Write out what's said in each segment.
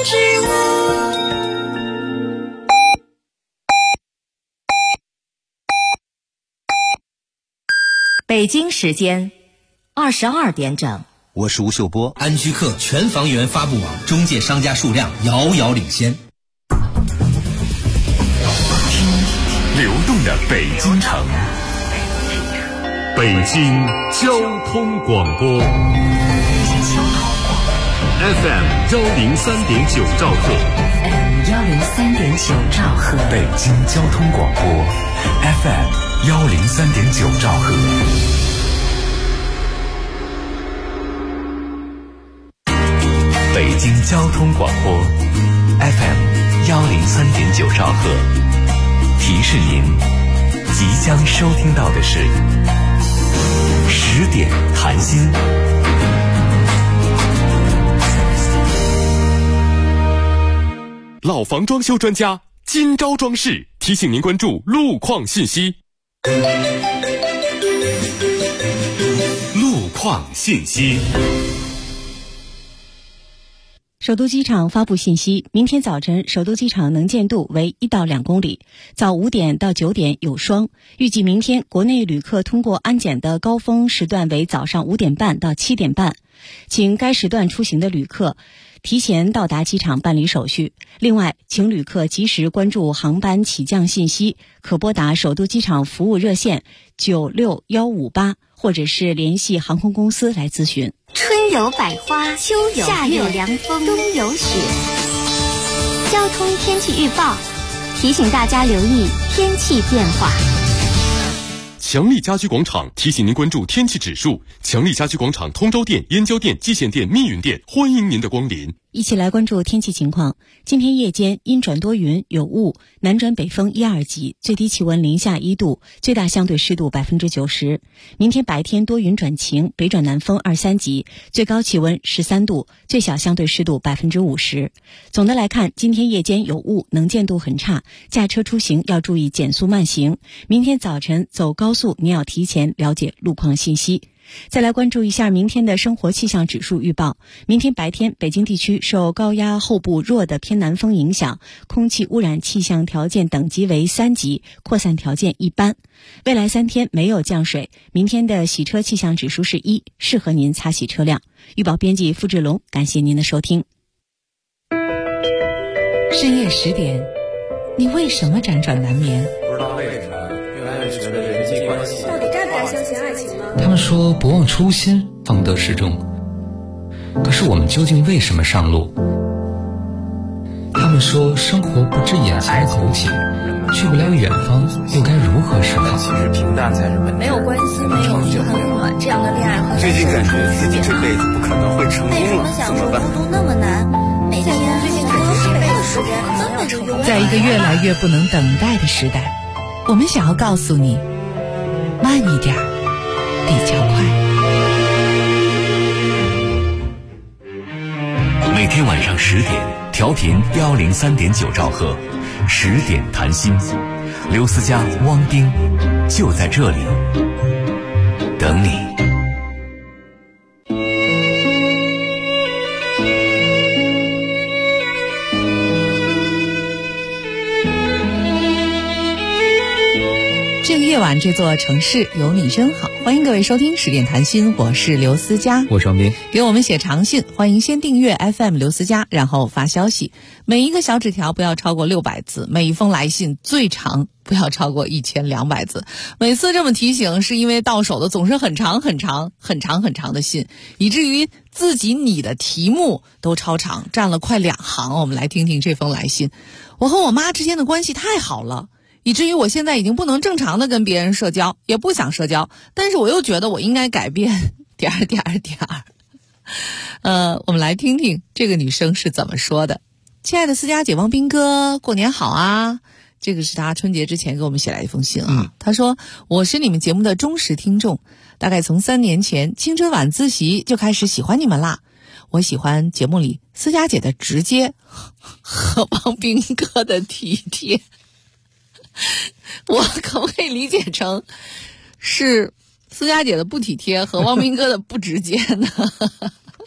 之物。 北京时间22点整。 我是吴秀波。 安居客全房源发布网中介商家数量遥遥领先。 流动的北京城，北京交通广播 FM 103.9兆赫， 103.9兆赫， 北京交通广播 FM 103.9兆赫。北京交通广播 FM 103.9兆赫，提示您即将收听到的是10点谈心。 老房装修专家今朝装饰提醒您关注路况信息。路况信息。 首都机场发布信息，明天早晨首都机场能见度为1到2公里，早5点到9点有霜。预计明天国内旅客通过安检的高峰时段为早上5点半到7点半，请该时段出行的旅客提前到达机场办理手续。另外，请旅客及时关注航班起降信息，可拨打首都机场服务热线96158，或者是联系航空公司来咨询。 春有百花，秋有夏有凉风，冬有雪。交通天气预报提醒大家留意天气变化。 强力家居广场提醒您关注天气指数。强力家居广场通州店、燕郊店、蓟县店、密云店欢迎您的光临。 一起来关注天气情况。今天夜间阴转多云，有雾，南转北风1、2级，最低气温零下1度，最大相对湿度90%。明天白天多云转晴，北转南风2、3级，最高气温13度，最小相对湿度50%。总的来看，今天夜间有雾，能见度很差，驾车出行要注意减速慢行。明天早晨走高速，您要提前了解路况信息。再来关注一下明天的生活气象指数预报。明天白天，北京地区受高压后部弱的偏南风影响，空气污染气象条件等级为3级，扩散条件一般。未来3天没有降水，明天的洗车气象指数是1，适合您擦洗车辆。预报编辑付志龙，感谢您的收听。 深夜10点，你为什么辗转难眠？ 不知道为什么越来越觉得人际关系到底该不该相信爱情呢？ 他们说不忘初心方得始终，可是我们究竟为什么上路？他们说生活不止眼前的苟且，去不了远方又该如何是好？ 其实平淡才是本质。 没有关系，没有你很暖，这样的恋爱和最近感觉自己这辈子不可能会成功了，怎么办？ 孤独那么难，每天最近感觉这辈子时间根本就用。 在一个越来越不能等待的时代，我们想要告诉你，慢一点比较快。 每天晚上10点，调频103.9兆赫，10点谈心。刘思佳、汪丁就在这里等你。 这个夜晚，这座城市有你真好。欢迎各位收听10点谈心，我是刘思佳， 我是王斌。 给我们写长信，欢迎先订阅 FM 刘思佳，然后发消息。每一个小纸条不要超过600字，每一封来信最长不要超过1200字。每次这么提醒，是因为到手的总是很长的信，以至于自己拟的题目都超长，占了快2行。我们来听听这封来信。我和我妈之间的关系太好了，以至于我现在已经不能正常的跟别人社交，也不想社交，但是我又觉得我应该改变我们来听听这个女生是怎么说的。亲爱的思佳姐、汪斌哥，过年好啊！这个是他春节之前给我们写来一封信啊。他说，我是你们节目的忠实听众，大概从3年前青春晚自习就开始喜欢你们啦。我喜欢节目里思佳姐的直接和汪斌哥的体贴。我可不可以理解成是思佳姐的不体贴和汪斌哥的不直接呢？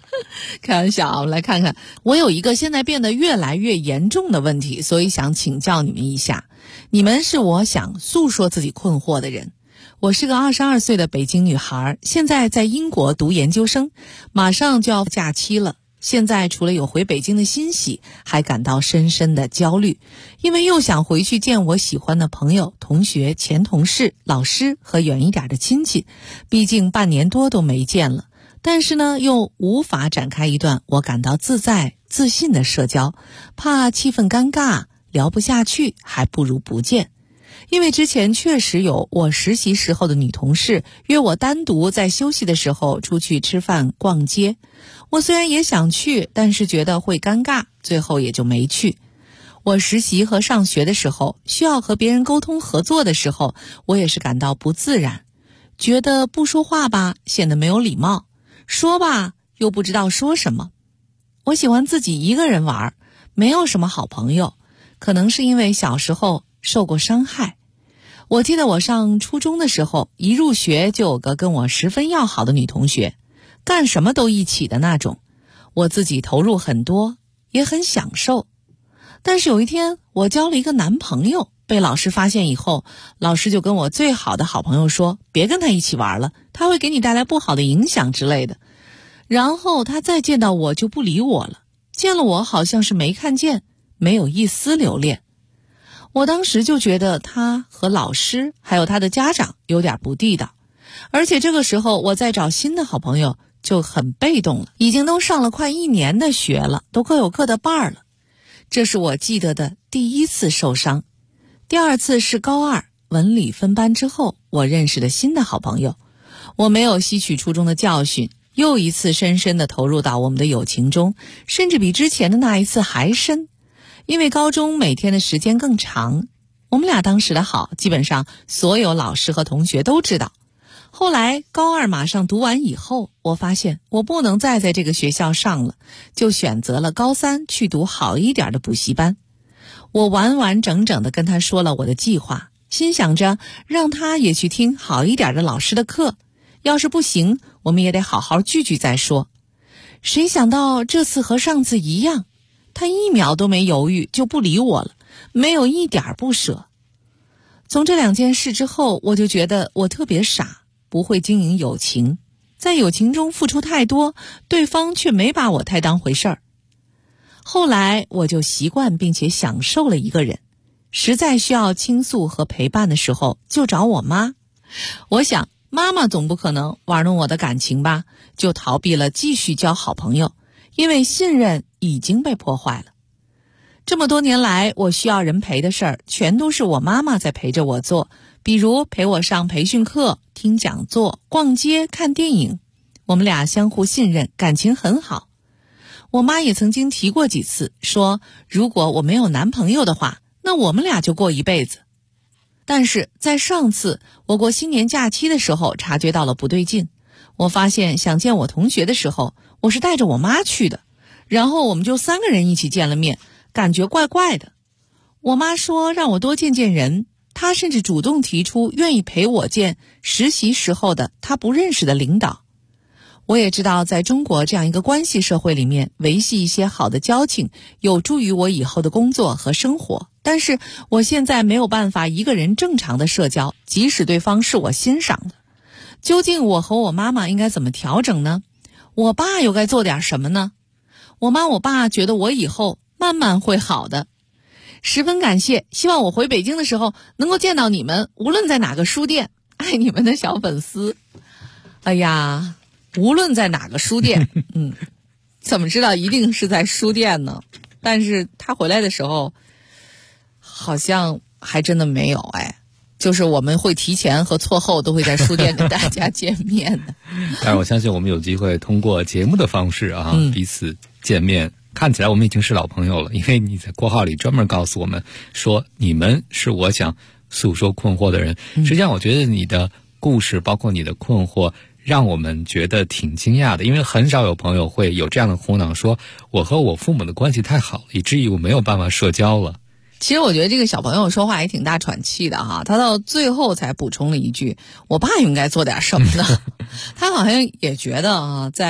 开玩笑啊，我们来看看，我有一个现在变得越来越严重的问题，所以想请教你们一下。你们是我想诉说自己困惑的人。我是个22岁的北京女孩，现在在英国读研究生，马上就要假期了。现在除了有回北京的欣喜，还感到深深的焦虑，因为又想回去见我喜欢的朋友、同学、前同事、老师和远一点的亲戚，毕竟半年多都没见了。但是呢，又无法展开一段我感到自在、自信的社交，怕气氛尴尬，聊不下去，还不如不见。因为之前确实有我实习时候的女同事约我单独在休息的时候出去吃饭逛街，我虽然也想去，但是觉得会尴尬，最后也就没去。我实习和上学的时候，需要和别人沟通合作的时候，我也是感到不自然，觉得不说话吧显得没有礼貌，说吧又不知道说什么。我喜欢自己一个人玩，没有什么好朋友，可能是因为小时候受过伤害。我记得我上初中的时候，一入学就有个跟我十分要好的女同学，干什么都一起的那种，我自己投入很多，也很享受。但是有一天我交了一个男朋友，被老师发现以后，老师就跟我最好的好朋友说，别跟他一起玩了，他会给你带来不好的影响之类的。然后他再见到我就不理我了，见了我好像是没看见，没有一丝留恋。我当时就觉得他和老师还有他的家长有点不地道，而且这个时候我在找新的好朋友就很被动了，已经都上了快1年的学了，都各有各的伴儿了。这是我记得的第一次受伤。第二次是高2文理分班之后，我认识了新的好朋友。我没有吸取初中的教训，又一次深深地投入到我们的友情中，甚至比之前的那一次还深。因为高中每天的时间更长，我们俩当时的好基本上所有老师和同学都知道。后来高2马上读完以后，我发现我不能再在这个学校上了，就选择了高3去读好一点的补习班。我完完整整地跟他说了我的计划，心想着让他也去听好一点的老师的课，要是不行，我们也得好好聚聚再说。谁想到这次和上次一样，他1秒都没犹豫就不理我了，没有一点不舍。从这2件事之后，我就觉得我特别傻，不会经营友情，在友情中付出太多，对方却没把我太当回事儿。后来我就习惯并且享受了一个人，实在需要倾诉和陪伴的时候就找我妈。我想妈妈总不可能玩弄我的感情吧，就逃避了继续交好朋友，因为信任已经被破坏了。这么多年来，我需要人陪的事儿全都是我妈妈在陪着我做，比如陪我上培训课、听讲座、逛街、看电影。我们俩相互信任，感情很好。我妈也曾经提过几次，说如果我没有男朋友的话，那我们俩就过一辈子。但是在上次我过新年假期的时候，察觉到了不对劲。我发现想见我同学的时候，我是带着我妈去的，然后我们就3个人一起见了面，感觉怪怪的。我妈说让我多见见人，她甚至主动提出愿意陪我见实习时候的她不认识的领导。我也知道在中国这样一个关系社会里面，维系一些好的交情有助于我以后的工作和生活，但是我现在没有办法一个人正常的社交，即使对方是我欣赏的。究竟我和我妈妈应该怎么调整呢？我爸又该做点什么呢？我妈我爸觉得我以后慢慢会好的。十分感谢，希望我回北京的时候能够见到你们，无论在哪个书店，爱你们的小粉丝。哎呀，无论在哪个书店，怎么知道一定是在书店呢？但是他回来的时候，好像还真的没有就是我们会提前和错后都会在书店跟大家见面的。 但是我相信我们有机会通过节目的方式彼此见面。看起来我们已经是老朋友了，因为你在括号里专门告诉我们说你们是我想诉说困惑的人。实际上我觉得你的故事包括你的困惑让我们觉得挺惊讶的，因为很少有朋友会有这样的苦恼，说我和我父母的关系太好了，以至于我没有办法社交了。 其实我觉得这个小朋友说话也挺大喘气的他到最后才补充了一句，我爸应该做点什么呢？他好像也觉得在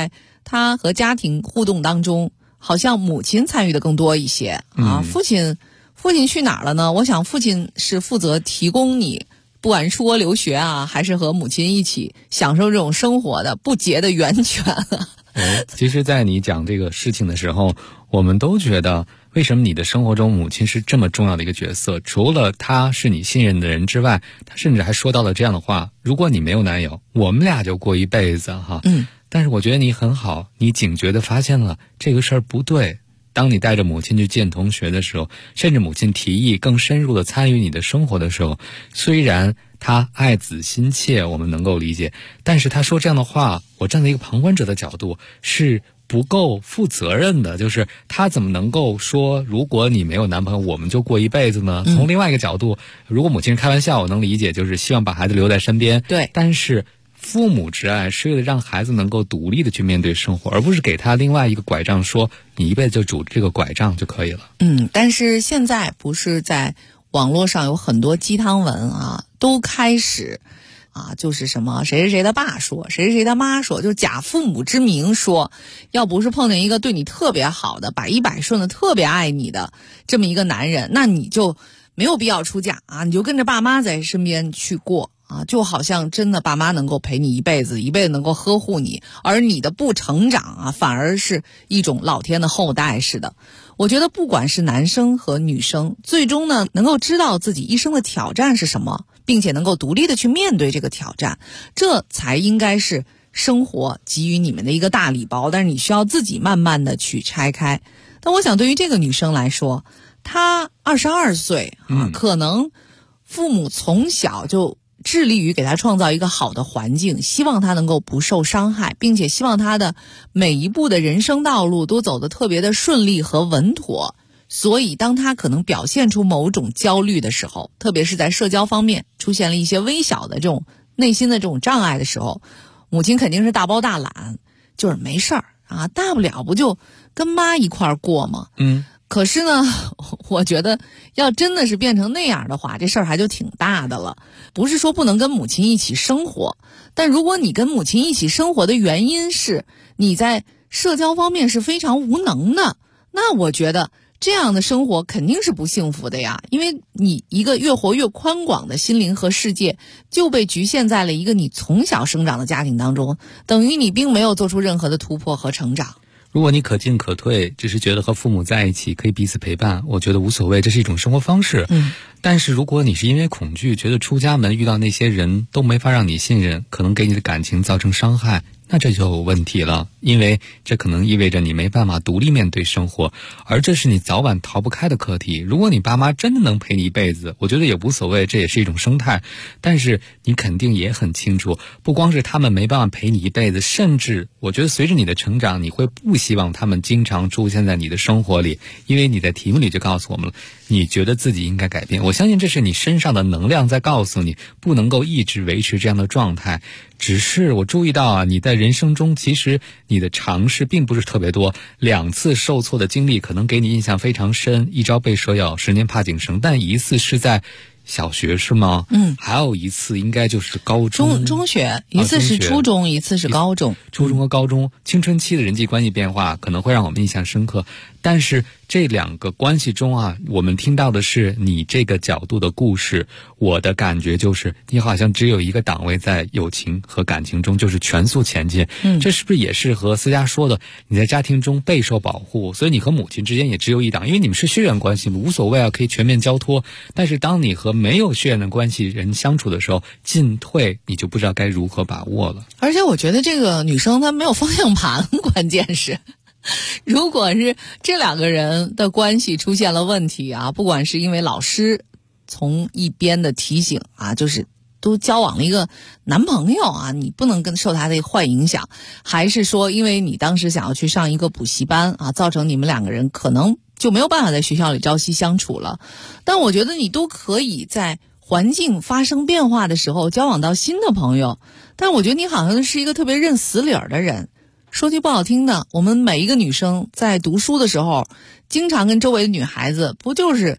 他和家庭互动当中，好像母亲参与的更多一些啊。父亲去哪儿了呢？我想父亲是负责提供你，不管是出国留学啊，还是和母亲一起享受这种生活的不竭的源泉啊。 其实在你讲这个事情的时候，我们都觉得为什么你的生活中母亲是这么重要的一个角色，除了她是你信任的人之外，她甚至还说到了这样的话，如果你没有男友，我们俩就过一辈子哈。但是我觉得你很好，你警觉地发现了这个事儿不对。当你带着母亲去见同学的时候，甚至母亲提议更深入的参与你的生活的时候，虽然她爱子心切，我们能够理解，但是她说这样的话，我站在一个旁观者的角度是不够负责任的。就是她怎么能够说如果你没有男朋友我们就过一辈子呢？从另外一个角度，如果母亲是开玩笑，我能理解，就是希望把孩子留在身边。 对， 但是父母之爱是为了让孩子能够独立的去面对生活，而不是给他另外一个拐杖，说你一辈子就拄这个拐杖就可以了。 但是现在不是在网络上有很多鸡汤文啊，都开始就是什么谁谁谁的爸说，谁谁谁的妈说，就假父母之名说，要不是碰见一个对你特别好的、百依百顺的、特别爱你的这么一个男人，那你就没有必要出嫁啊，你就跟着爸妈在身边去过。就好像真的爸妈能够陪你一辈子，一辈子能够呵护你，而你的不成长反而是一种老天的厚待似的。我觉得不管是男生和女生，最终呢能够知道自己一生的挑战是什么，并且能够独立的去面对这个挑战，这才应该是生活给予你们的一个大礼包，但是你需要自己慢慢的去拆开。但我想对于这个女生来说，她22岁可能父母从小就致力于给他创造一个好的环境，希望他能够不受伤害，并且希望他的每一步的人生道路都走得特别的顺利和稳妥。所以当他可能表现出某种焦虑的时候，特别是在社交方面出现了一些微小的这种内心的这种障碍的时候，母亲肯定是大包大揽，就是没事儿大不了不就跟妈一块儿过吗？可是呢，我觉得要真的是变成那样的话，这事儿还就挺大的了。不是说不能跟母亲一起生活，但如果你跟母亲一起生活的原因是你在社交方面是非常无能的，那我觉得这样的生活肯定是不幸福的呀。因为你一个越活越宽广的心灵和世界就被局限在了一个你从小生长的家庭当中，等于你并没有做出任何的突破和成长。 如果你可进可退，只是觉得和父母在一起可以彼此陪伴，我觉得无所谓，这是一种生活方式。但是如果你是因为恐惧，觉得出家门遇到那些人都没法让你信任，可能给你的感情造成伤害，那这就有问题了。因为这可能意味着你没办法独立面对生活，而这是你早晚逃不开的课题。如果你爸妈真的能陪你一辈子，我觉得也无所谓，这也是一种生态。但是你肯定也很清楚，不光是他们没办法陪你一辈子，甚至我觉得随着你的成长，你会不希望他们经常出现在你的生活里，因为你在题目里就告诉我们了，你觉得自己应该改变。我相信这是你身上的能量在告诉你，不能够一直维持这样的状态。只是我注意到你在人生中其实你的尝试并不是特别多，2次受挫的经历可能给你印象非常深，一朝被蛇咬，10年怕井绳，但一次是在小学是吗？还有一次应该就是高中中学，一次是初中，一次是高中。 初中和高中青春期的人际关系变化可能会让我们印象深刻，但是这2个关系中我们听到的是你这个角度的故事。我的感觉就是你好像只有一个档位在友情和感情中，就是全速前进。这是不是也是和思佳说的你在家庭中备受保护，所以你和母亲之间也只有一档，因为你们是血缘关系无所谓可以全面交托。但是当你和没有血缘的关系人相处的时候，进退你就不知道该如何把握了。 而且我觉得这个女生她没有方向盘，关键是如果是这2个人的关系出现了问题不管是因为老师从一边的提醒就是都交往了一个男朋友你不能受他的坏影响，还是说因为你当时想要去上一个补习班造成你们2个人可能就没有办法在学校里朝夕相处了。但我觉得你都可以在环境发生变化的时候交往到新的朋友，但我觉得你好像是一个特别认死理儿的人。说句不好听的，我们每一个女生在读书的时候经常跟周围的女孩子不就是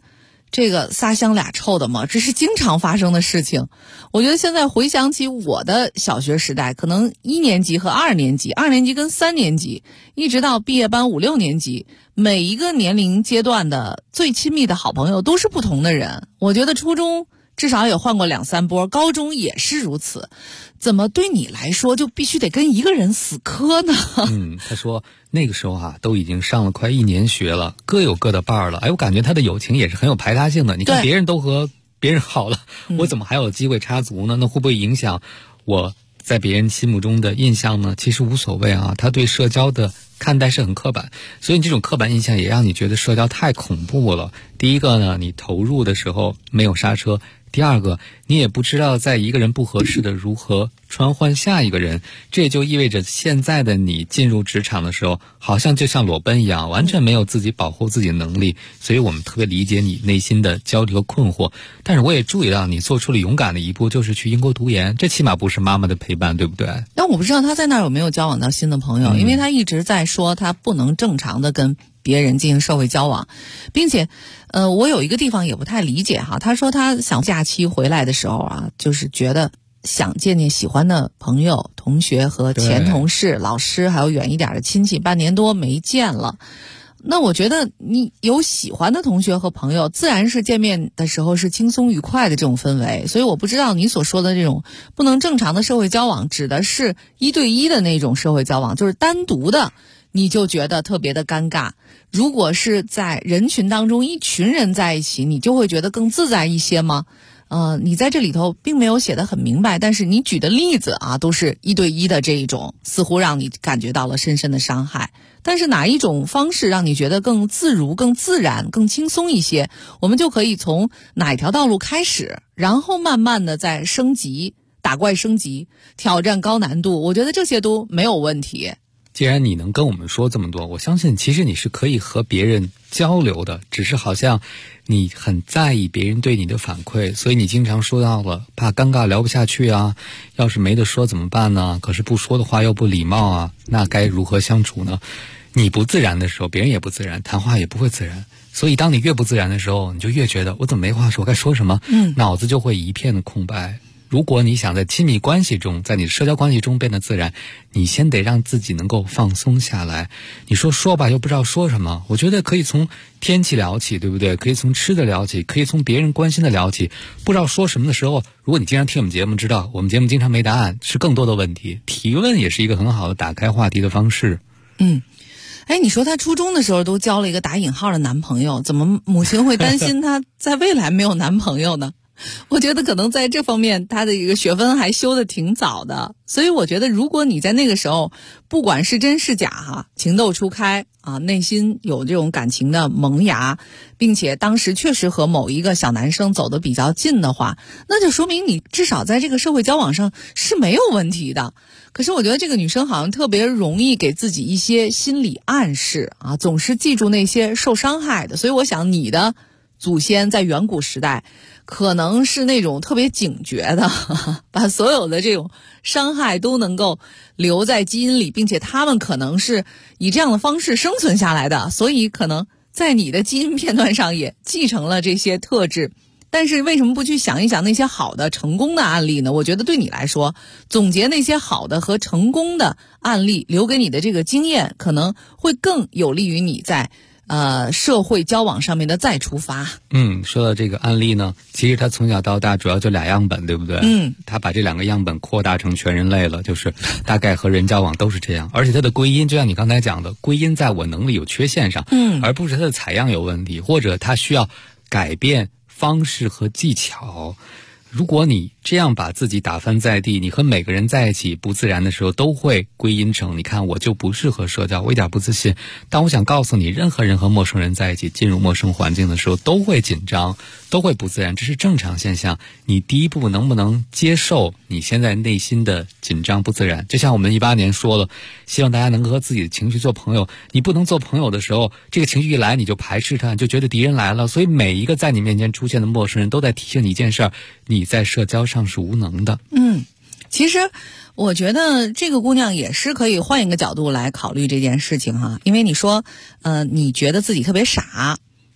这个仨香俩臭的嘛，这是经常发生的事情。我觉得现在回想起我的小学时代，可能1年级和2年级，2年级跟3年级，一直到毕业班5、6年级，每一个年龄阶段的最亲密的好朋友都是不同的人。我觉得初中至少也换过2、3波，高中也是如此。怎么对你来说就必须得跟一个人死磕呢？ 他说那个时候啊，都已经上了快1年学了，各有各的伴儿了。我感觉他的友情也是很有排他性的。你看别人都和别人好了，我怎么还有机会插足呢？那会不会影响我在别人心目中的印象呢？其实无所谓啊，他对社交的看待是很刻板，所以这种刻板印象也让你觉得社交太恐怖了。第一个呢，你投入的时候没有刹车；第二个，你也不知道在一个人不合适的如何穿换下一个人。这也就意味着现在的你进入职场的时候，好像就像裸奔一样，完全没有自己保护自己的能力。所以我们特别理解你内心的焦虑和困惑。但是我也注意到你做出了勇敢的一步，就是去英国读研，这起码不是妈妈的陪伴，对不对？ 但我不知道他在那儿有没有交往到新的朋友，因为他一直在说他不能正常的跟别人进行社会交往，并且我有一个地方也不太理解哈，他说他想假期回来的时候啊，就是觉得想见见喜欢的朋友、同学和前同事、老师，还有远一点的亲戚，半年多没见了。那我觉得你有喜欢的同学和朋友，自然是见面的时候是轻松愉快的这种氛围。所以我不知道你所说的这种不能正常的社会交往，指的是1对1的那种社会交往，就是单独的你就觉得特别的尴尬。如果是在人群当中一群人在一起，你就会觉得更自在一些吗？你在这里头并没有写得很明白，但是你举的例子啊，都是1对1的这一种，似乎让你感觉到了深深的伤害。但是哪一种方式让你觉得更自如、更自然、更轻松一些，我们就可以从哪一条道路开始，然后慢慢的再升级，打怪升级，挑战高难度，我觉得这些都没有问题。 既然你能跟我们说这么多，我相信其实你是可以和别人交流的，只是好像你很在意别人对你的反馈，所以你经常说到了怕尴尬聊不下去啊，要是没得说怎么办呢？可是不说的话又不礼貌啊，那该如何相处呢？你不自然的时候，别人也不自然，谈话也不会自然。所以当你越不自然的时候，你就越觉得我怎么没话说，该说什么？脑子就会一片的空白。如果你想在亲密关系中，在你的社交关系中变得自然，你先得让自己能够放松下来。你说吧，又不知道说什么。我觉得可以从天气聊起，对不对？可以从吃的聊起，可以从别人关心的聊起。不知道说什么的时候，如果你经常听我们节目，知道我们节目经常没答案，是更多的问题。提问也是一个很好的打开话题的方式。 你说他初中的时候都交了一个打引号的男朋友，怎么母亲会担心他在未来没有男朋友呢？我觉得可能在这方面他的一个学分还修得挺早的，所以我觉得如果你在那个时候不管是真是假哈，情窦初开啊，内心有这种感情的萌芽，并且当时确实和某一个小男生走得比较近的话，那就说明你至少在这个社会交往上是没有问题的。可是我觉得这个女生好像特别容易给自己一些心理暗示啊，总是记住那些受伤害的，所以我想你的祖先在远古时代可能是那种特别警觉的，把所有的这种伤害都能够留在基因里，并且他们可能是以这样的方式生存下来的，所以可能在你的基因片段上也继承了这些特质。但是为什么不去想一想那些好的成功的案例呢？我觉得对你来说，总结那些好的和成功的案例，留给你的这个经验，可能会更有利于你在社会交往上面的再出发。 说到这个案例呢，其实他从小到大主要就2样本，对不对？他把这2个样本扩大成全人类了，就是大概和人交往都是这样。而且他的归因就像你刚才讲的，归因在我能力有缺陷上，而不是他的采样有问题，或者他需要改变方式和技巧。如果你这样把自己打翻在地，你和每个人在一起不自然的时候，都会归因成你看我就不适合社交，我一点不自信。但我想告诉你，任何人和陌生人在一起，进入陌生环境的时候都会紧张，都会不自然，这是正常现象。你第一步能不能接受你现在内心的紧张不自然？就像我们18年说了，希望大家能够和自己的情绪做朋友。你不能做朋友的时候，这个情绪一来你就排斥他，你就觉得敌人来了。所以每一个在你面前出现的陌生人都在提醒你一件事儿，你在社交上是无能的。 其实我觉得这个姑娘也是可以换一个角度来考虑这件事情哈，因为你说你觉得自己特别傻，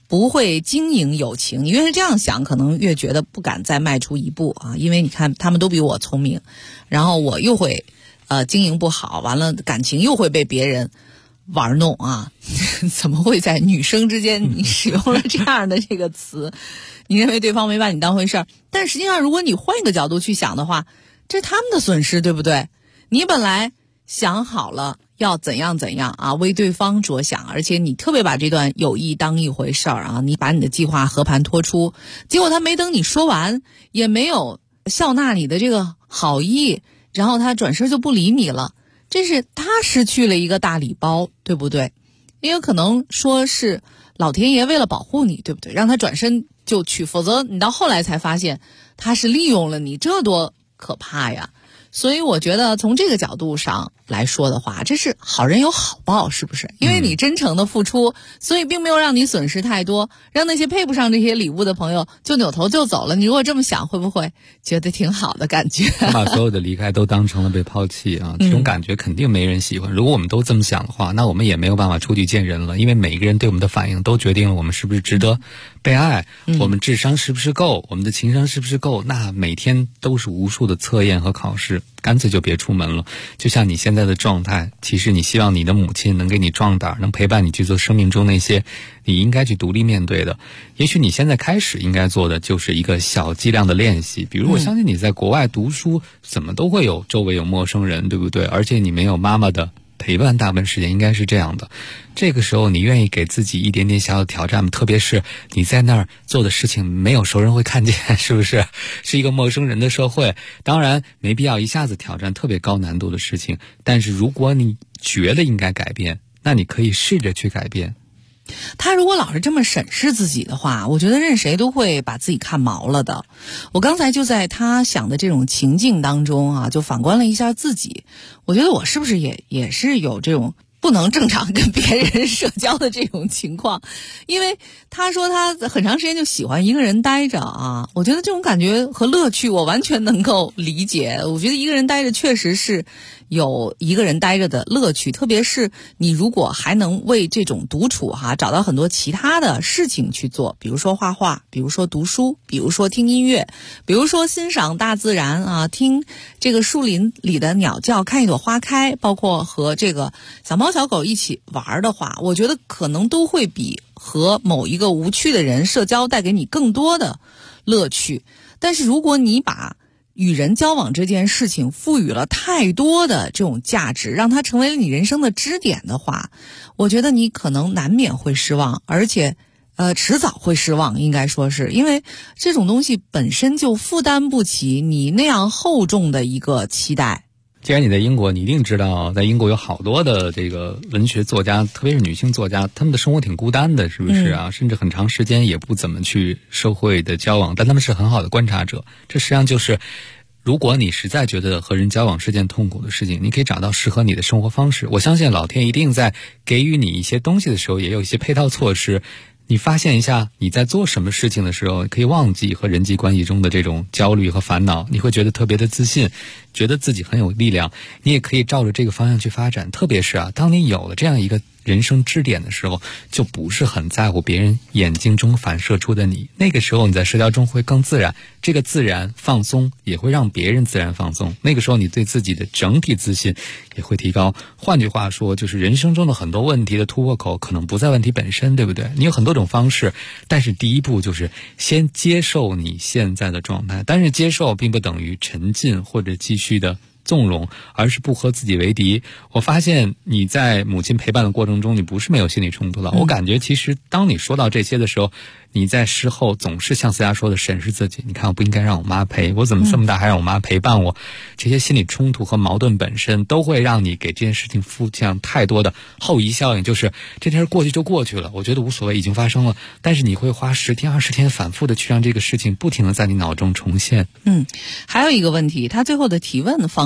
不会经营友情。你越是这样想，可能越觉得不敢再迈出一步啊，因为你看他们都比我聪明，然后我又会经营不好，完了感情又会被别人玩弄啊。怎么会在女生之间你使用了这样的这个词？你认为对方没把你当回事儿，但实际上如果你换一个角度去想的话，这是他们的损失，对不对？你本来想好了要怎样怎样啊，为对方着想，而且你特别把这段友谊当一回事儿啊，你把你的计划和盘托出，结果他没等你说完，也没有笑纳你的这个好意，然后他转身就不理你了，这是他失去了一个大礼包，对不对？也有可能说是老天爷为了保护你，对不对？让他转身就去，否则你到后来才发现他是利用了你，这多可怕呀！所以我觉得从这个角度上来说的话，这是好人有好报，是不是？因为你真诚的付出，所以并没有让你损失太多，让那些配不上这些礼物的朋友就扭头就走了。你如果这么想，会不会觉得挺好的感觉？ 把所有的离开都当成了被抛弃啊，这种感觉肯定没人喜欢。如果我们都这么想的话，那我们也没有办法出去见人了，因为每一个人对我们的反应都决定了我们是不是值得被爱，我们智商是不是够，我们的情商是不是够。那每天都是无数的测验和考试，干脆就别出门了。就像你现在的状态，其实你希望你的母亲能给你壮胆，能陪伴你去做生命中那些你应该去独立面对的。也许你现在开始应该做的就是一个小剂量的练习，比如我相信你在国外读书，怎么都会有周围有陌生人，对不对？而且你没有妈妈的陪伴，大部分时间应该是这样的。这个时候你愿意给自己一点点小的挑战吗？特别是你在那儿做的事情没有熟人会看见，是不是？是一个陌生人的社会，当然没必要一下子挑战特别高难度的事情，但是如果你觉得应该改变，那你可以试着去改变。 他如果老是这么审视自己的话，我觉得任谁都会把自己看毛了的。我刚才就在他想的这种情境当中啊，就反观了一下自己，我觉得我是不是也是有这种不能正常跟别人社交的这种情况。因为他说他很长时间就喜欢一个人待着啊，我觉得这种感觉和乐趣我完全能够理解。我觉得一个人待着确实是有一个人待着的乐趣，特别是你如果还能为这种独处找到很多其他的事情去做，比如说画画，比如说读书，比如说听音乐，比如说欣赏大自然啊，听这个树林里的鸟叫，看一朵花开，包括和这个小猫小狗一起玩的话，我觉得可能都会比和某一个无趣的人社交带给你更多的乐趣。但是如果你把与人交往这件事情赋予了太多的这种价值，让它成为了你人生的支点的话，我觉得你可能难免会失望，而且迟早会失望，应该说是因为这种东西本身就负担不起你那样厚重的一个期待。 既然你在英国，你一定知道在英国有好多的这个文学作家，特别是女性作家，她们的生活挺孤单的，是不是啊？甚至很长时间也不怎么去社会的交往，但她们是很好的观察者。这实际上就是如果你实在觉得和人交往是件痛苦的事情，你可以找到适合你的生活方式。我相信老天一定在给予你一些东西的时候也有一些配套措施，你发现一下你在做什么事情的时候可以忘记和人际关系中的这种焦虑和烦恼，你会觉得特别的自信，觉得自己很有力量。你也可以照着这个方向去发展，特别是当你有了这样一个人生支点的时候，就不是很在乎别人眼睛中反射出的你，那个时候你在社交中会更自然，这个自然放松也会让别人自然放松，那个时候你对自己的整体自信也会提高。换句话说，就是人生中的很多问题的突破口可能不在问题本身，对不对？你有很多种方式，但是第一步就是先接受你现在的状态，但是接受并不等于沉浸或者继续的纵容，而是不和自己为敌。我发现你在母亲陪伴的过程中，你不是没有心理冲突的。我感觉其实当你说到这些的时候，你在事后总是像思佳说的审视自己，你看我不应该让我妈陪，我怎么这么大还让我妈陪伴我，这些心理冲突和矛盾本身都会让你给这件事情附上太多的后遗效应，就是这件事过去就过去了，我觉得无所谓，已经发生了，但是你会花10天20天反复的去让这个事情不停的在你脑中重现。 还有一个问题，他最后的提问的方式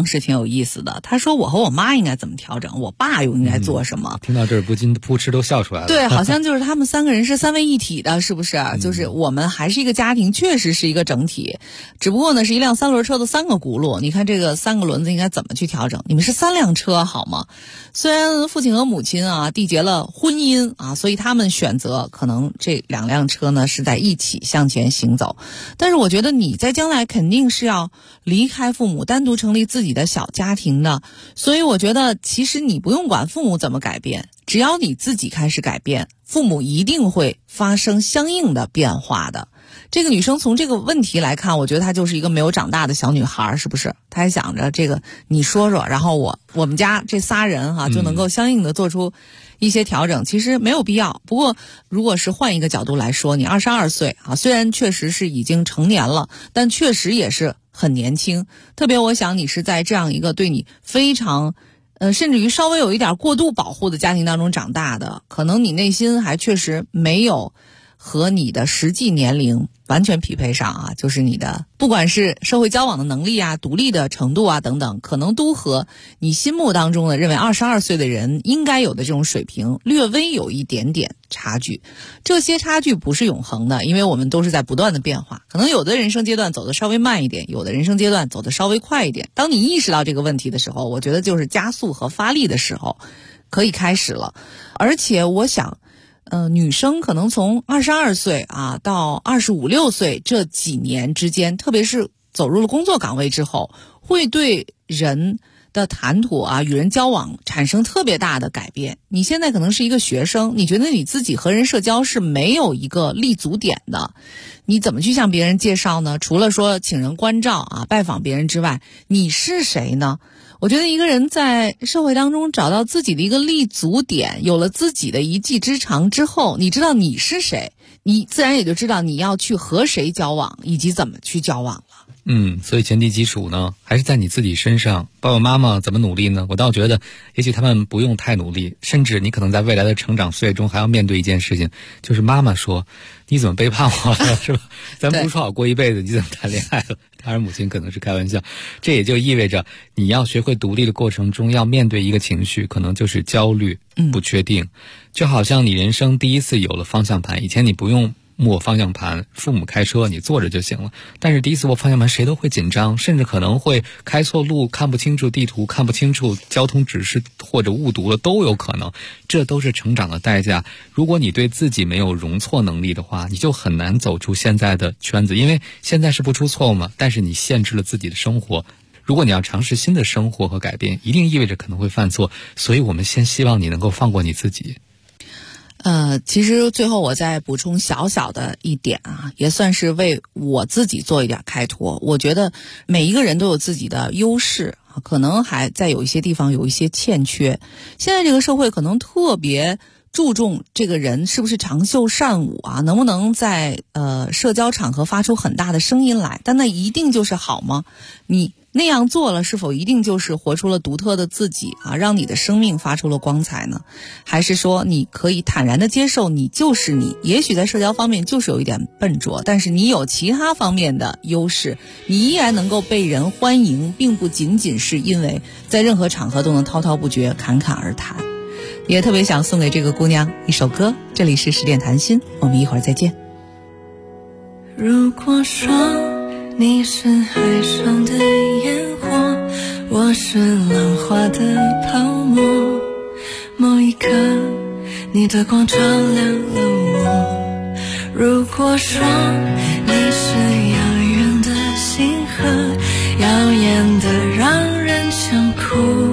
是挺有意思的。他说我和我妈应该怎么调整，我爸又应该做什么。 听到这儿不禁扑哧都笑出来了。 对，好像就是他们3个人是3位一体的，是不是？就是我们还是一个家庭，确实是一个整体，只不过呢是一辆3轮车的3个轱辘。你看这个3个轮子应该怎么去调整？你们是3辆车好吗？虽然父亲和母亲啊缔结了婚姻啊，所以他们选择可能这2辆车呢是在一起向前行走，但是我觉得你在将来肯定是要离开父母，单独成立自己的小家庭的。所以我觉得其实你不用管父母怎么改变，只要你自己开始改变，父母一定会发生相应的变化的。这个女生从这个问题来看，我觉得她就是一个没有长大的小女孩，是不是？她还想着这个你说说，然后我们家这仨人哈就能够相应的做出一些调整，其实没有必要。不过如果是换一个角度来说，你22岁啊，虽然确实是已经成年了，但确实也是很年轻。特别我想你是在这样一个对你非常甚至于稍微有一点过度保护的家庭当中长大的，可能你内心还确实没有和你的实际年龄完全匹配上啊，就是你的不管是社会交往的能力啊、独立的程度啊等等，可能都和你心目当中的认为22岁的人应该有的这种水平略微有一点点差距。这些差距不是永恒的，因为我们都是在不断的变化，可能有的人生阶段走得稍微慢一点，有的人生阶段走得稍微快一点。当你意识到这个问题的时候，我觉得就是加速和发力的时候可以开始了。而且我想女生可能从22岁啊到25、26岁这几年之间，特别是走入了工作岗位之后，会对人的谈吐啊、与人交往产生特别大的改变。你现在可能是一个学生，你觉得你自己和人社交是没有一个立足点的，你怎么去向别人介绍呢？除了说请人关照啊、拜访别人之外，你是谁呢？我觉得一个人在社会当中找到自己的一个立足点，有了自己的一技之长之后，你知道你是谁，你自然也就知道你要去和谁交往以及怎么去交往了。 所以前提基础呢还是在你自己身上。爸爸妈妈怎么努力呢？我倒觉得也许他们不用太努力，甚至你可能在未来的成长岁月中还要面对一件事情，就是妈妈说你怎么背叛我了，是吧？咱不是说好过一辈子，你怎么谈恋爱了？当然母亲可能是开玩笑。这也就意味着你要学会独立的过程中要面对一个情绪，可能就是焦虑、不确定。就好像你人生第一次有了方向盘，以前你不用握方向盘，父母开车你坐着就行了，但是第一次握方向盘谁都会紧张，甚至可能会开错路，看不清楚地图，看不清楚交通指示，或者误读了都有可能。这都是成长的代价。如果你对自己没有容错能力的话，你就很难走出现在的圈子，因为现在是不出错嘛，但是你限制了自己的生活。如果你要尝试新的生活和改变，一定意味着可能会犯错，所以我们先希望你能够放过你自己。 其实最后我再补充小小的一点啊，也算是为我自己做一点开脱。我觉得每一个人都有自己的优势，可能还在有一些地方有一些欠缺。现在这个社会可能特别注重这个人是不是长袖善舞啊，能不能在社交场合发出很大的声音来，但那一定就是好吗？你那样做了，是否一定就是活出了独特的自己啊，让你的生命发出了光彩呢？还是说你可以坦然地接受你就是你，也许在社交方面就是有一点笨拙，但是你有其他方面的优势，你依然能够被人欢迎，并不仅仅是因为在任何场合都能滔滔不绝、侃侃而谈。也特别想送给这个姑娘一首歌，这里是10点谈心，我们一会儿再见。 如果说你是海上的烟火，我是浪花的泡沫，某一刻你的光照亮了我。如果说你是遥远的星河，耀眼的让人想哭，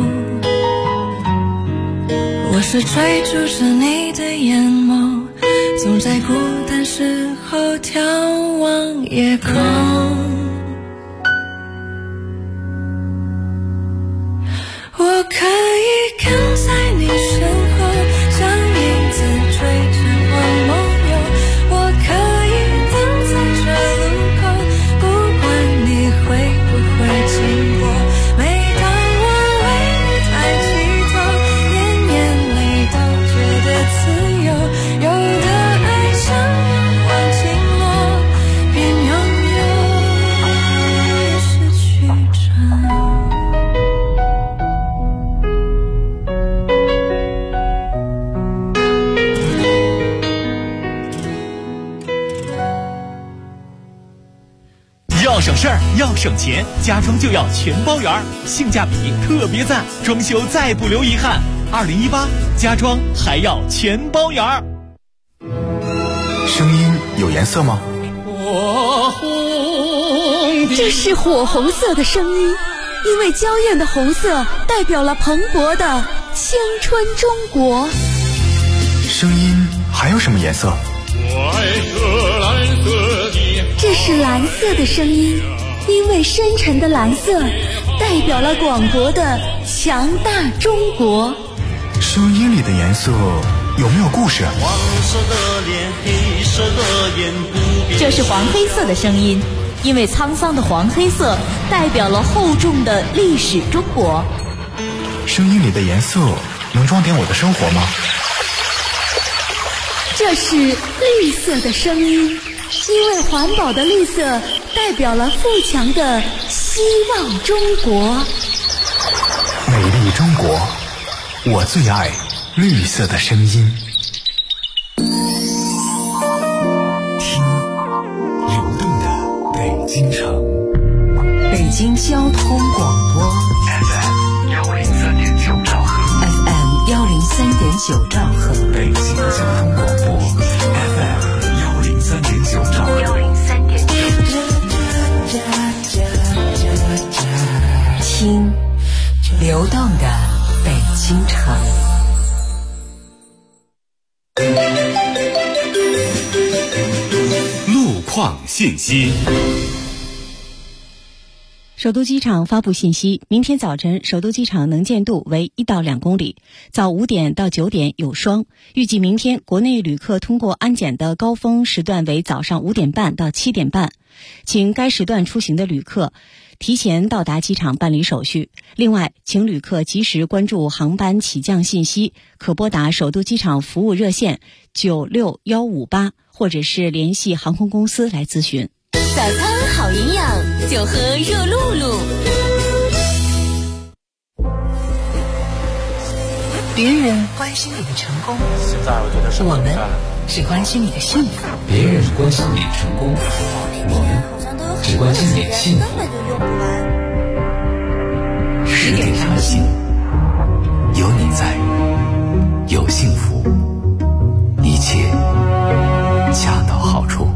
我是追逐着你的眼眸，总在孤单时候眺望夜空。我可以跟在你身后，像影子追着我梦游。我可以等在这路口，不管你会不会经过。每当我为你抬起头，连眼泪都觉得自由。有的爱像阳光倾落，便拥有。 要省事儿，要省钱，家装就要全包圆，性价比特别赞，装修再不留遗憾。2018家装还要全包圆。 声音有颜色吗？ 火红， 这是火红色的声音，因为娇艳的红色代表了蓬勃的青春中国。 声音还有什么颜色？ 我爱喝蓝色的。 这是蓝色的声音，因为深沉的蓝色代表了广博的强大中国。 声音里的颜色有没有故事？ 黄色的脸，黑色的眼，不变。 这是黄黑色的声音，因为沧桑的黄黑色代表了厚重的历史中国。 声音里的颜色能装点我的生活吗？ 这是绿色的声音，因为环保的绿色代表了富强的希望中国。 美丽中国，我最爱绿色的声音。 听流动的北京城， 北京交通广播 FM103.9兆赫 ，FM103.9兆赫， 北京交通广播 FM103.9兆赫，103.9。 听流动的北京城。 路况信息。 首都机场发布信息，明天早晨首都机场能见度为1到2公里，早5点到9点有霜。预计明天国内旅客通过安检的高峰时段为早上5点半到7点半，请该时段出行的旅客提前到达机场办理手续。另外，请旅客及时关注航班起降信息，可拨打首都机场服务热线96158，或者是联系航空公司来咨询。 早餐好营养，就喝热露露。 别人关心你的成功， 现在我觉得我们只关心你的幸福。 别人关心你的成功，我们只关心你的幸福。 10点谈心，有你在，有幸福，一切恰到好处。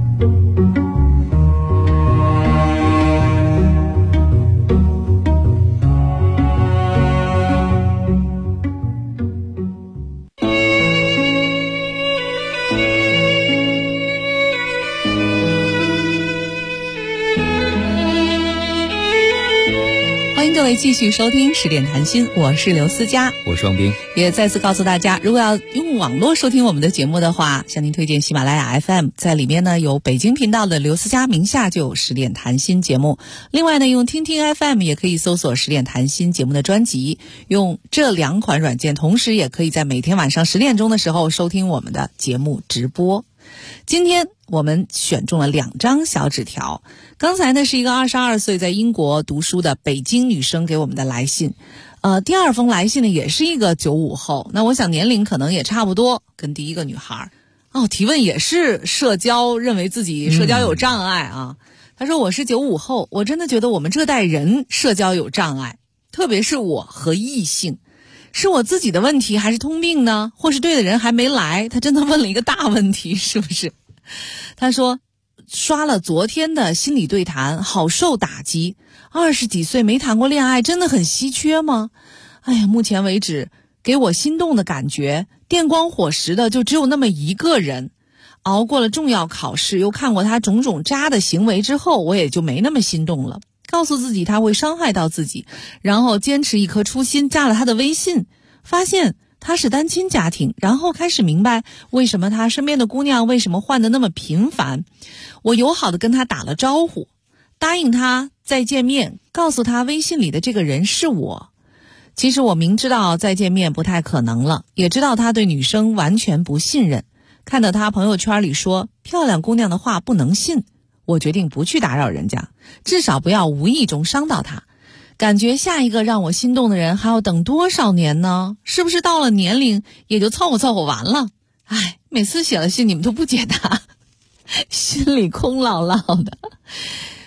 各位继续收听10点谈心，我是刘思佳， 我是王斌。 也再次告诉大家，如果要用网络收听我们的节目的话，向您推荐喜马拉雅 FM， 在里面呢有北京频道的刘思佳名下就有10点谈心节目。另外呢，用听听 FM 也可以搜索10点谈心节目的专辑，用这2款软件，同时也可以在每天晚上10点钟的时候收听我们的节目直播。今天我们选中了2张小纸条，刚才呢是一个22岁在英国读书的北京女生给我们的来信，第2封来信呢也是一个95后，那我想年龄可能也差不多，跟第一个女孩。提问也是社交，认为自己社交有障碍啊。她说我是95后，我真的觉得我们这代人社交有障碍，特别是我和异性。是我自己的问题还是通病呢？或是对的人还没来？他真的问了一个大问题，是不是？他说刷了昨天的心理对谈，好受打击。20几岁没谈过恋爱，真的很稀缺吗？哎呀，目前为止给我心动的感觉，电光火石的就只有那么一个人。熬过了重要考试，又看过他种种渣的行为之后，我也就没那么心动了。告诉自己他会伤害到自己，然后坚持一颗初心，加了他的微信，发现他是单亲家庭，然后开始明白为什么他身边的姑娘为什么换得那么频繁。我友好的跟他打了招呼，答应他再见面，告诉他微信里的这个人是我。其实我明知道再见面不太可能了，也知道他对女生完全不信任，看到他朋友圈里说漂亮姑娘的话不能信，我决定不去打扰人家，至少不要无意中伤到他。感觉下一个让我心动的人还要等多少年呢？是不是到了年龄也就凑合凑合完了？哎，每次写了信你们都不解答，心里空落落的。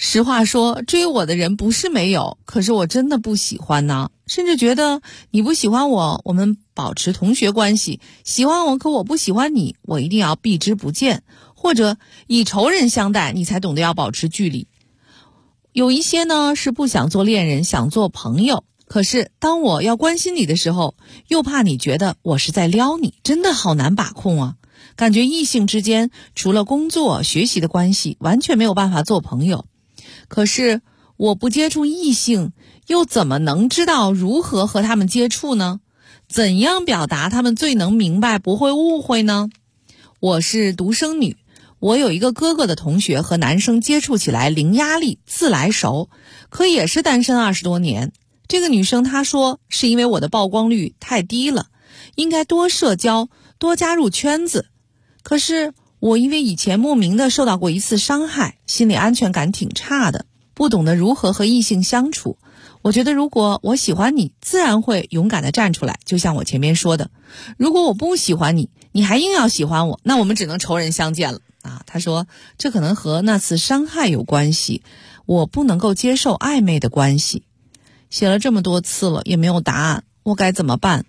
实话说，追我的人不是没有，可是我真的不喜欢呢，甚至觉得你不喜欢我，我们保持同学关系；喜欢我，可我不喜欢你，我一定要避之不见，或者以仇人相待，你才懂得要保持距离。有一些呢是不想做恋人，想做朋友，可是当我要关心你的时候，又怕你觉得我是在撩你，真的好难把控啊。感觉异性之间除了工作学习的关系，完全没有办法做朋友。可是我不接触异性，又怎么能知道如何和他们接触呢？怎样表达他们最能明白，不会误会呢？我是独生女，我有一个哥哥的同学，和男生接触起来零压力，自来熟，可也是单身20多年。这个女生她说是因为我的曝光率太低了，应该多社交，多加入圈子。可是我因为以前莫名的受到过一次伤害，心理安全感挺差的，不懂得如何和异性相处。我觉得如果我喜欢你，自然会勇敢的站出来，就像我前面说的，如果我不喜欢你，你还硬要喜欢我，那我们只能仇人相见了啊。他说这可能和那次伤害有关系，我不能够接受暧昧的关系。写了这么多次了也没有答案，我该怎么办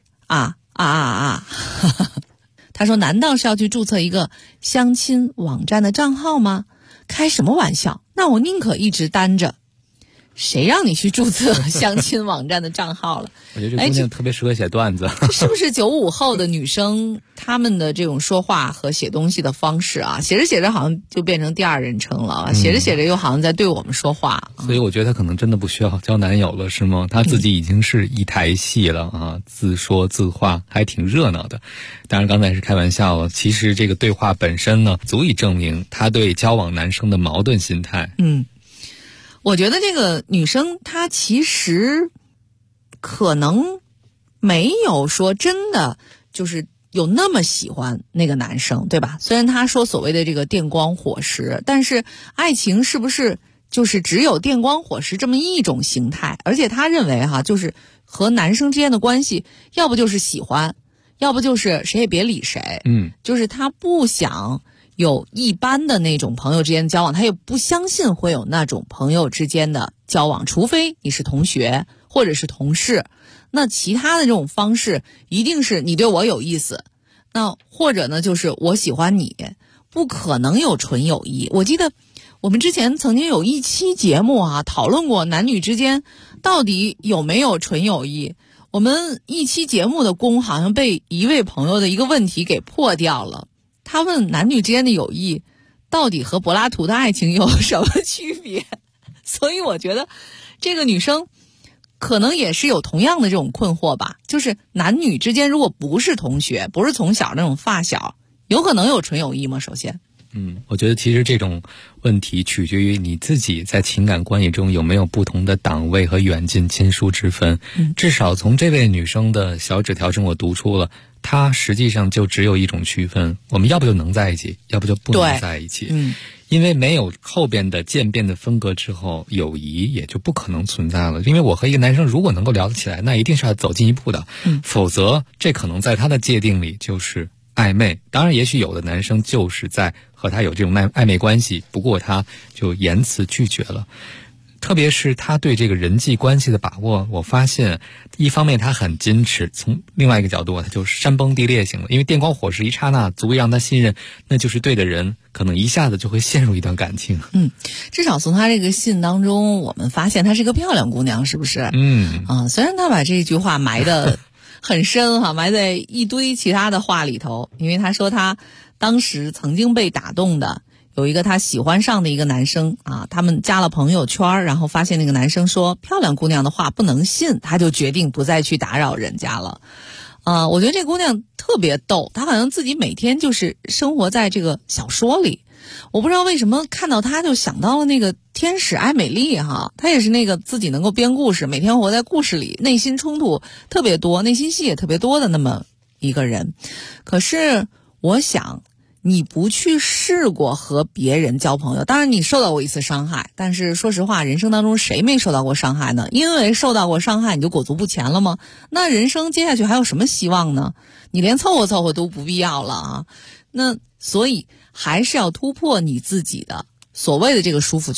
他说难道是要去注册一个相亲网站的账号吗？开什么玩笑，那我宁可一直单着。谁让你去注册相亲网站的账号了？ 我觉得这姑娘特别适合写段子。 这是不是95后的女生她们的这种说话和写东西的方式啊？写着写着好像就变成第二人称了，写着写着又好像在对我们说话。 所以我觉得她可能真的不需要交男友了，是吗？她自己已经是一台戏了啊，自说自话，还挺热闹的。当然刚才是开玩笑了，其实这个对话本身呢，足以证明她对交往男生的矛盾心态。 我觉得这个女生她其实可能没有说真的就是有那么喜欢那个男生，对吧？虽然她说所谓的这个电光火石，但是爱情是不是就是只有电光火石这么一种形态？而且她认为就是和男生之间的关系，要不就是喜欢，要不就是谁也别理谁。就是她不想有一般的那种朋友之间的交往，他也不相信会有那种朋友之间的交往，除非你是同学或者是同事，那其他的这种方式一定是你对我有意思，那或者呢就是我喜欢你，不可能有纯友谊。我记得我们之前曾经有一期节目讨论过男女之间到底有没有纯友谊。我们一期节目的功好像被一位朋友的一个问题给破掉了。他问男女之间的友谊到底和柏拉图的爱情有什么区别？所以我觉得这个女生可能也是有同样的这种困惑吧，就是男女之间如果不是同学，不是从小那种发小，有可能有纯友谊吗？首先我觉得其实这种问题取决于你自己在情感关系中有没有不同的档位和远近亲疏之分。至少从这位女生的小纸条中我读出了，她实际上就只有一种区分，我们要不就能在一起，要不就不能在一起。因为没有后边的渐变的分隔之后，友谊也就不可能存在了。因为我和一个男生如果能够聊得起来，那一定是要走进一步的，否则这可能在他的界定里就是暧昧。当然也许有的男生就是在和他有这种暧昧关系，不过他就言辞拒绝了。特别是他对这个人际关系的把握，我发现一方面他很矜持，从另外一个角度他就山崩地裂型了。因为电光火石一刹那足以让他信任，那就是对的人，可能一下子就会陷入一段感情。 至少从他这个信当中我们发现她是个漂亮姑娘，是不是？虽然他把这句话埋得很深埋在一堆其他的话里头。因为他说他当时曾经被打动的有一个他喜欢上的一个男生他们加了朋友圈，然后发现那个男生说漂亮姑娘的话不能信，他就决定不再去打扰人家了。我觉得这姑娘特别逗，她好像自己每天就是生活在这个小说里。我不知道为什么看到她就想到了那个天使艾美丽她也是那个自己能够编故事，每天活在故事里，内心冲突特别多，内心戏也特别多的那么一个人。可是我想你不去试过和别人交朋友，当然你受到过一次伤害，但是说实话，人生当中谁没受到过伤害呢？因为受到过伤害你就裹足不前了吗？那人生接下去还有什么希望呢？你连凑合凑合都不必要了那所以还是要突破你自己的所谓的这个舒服圈，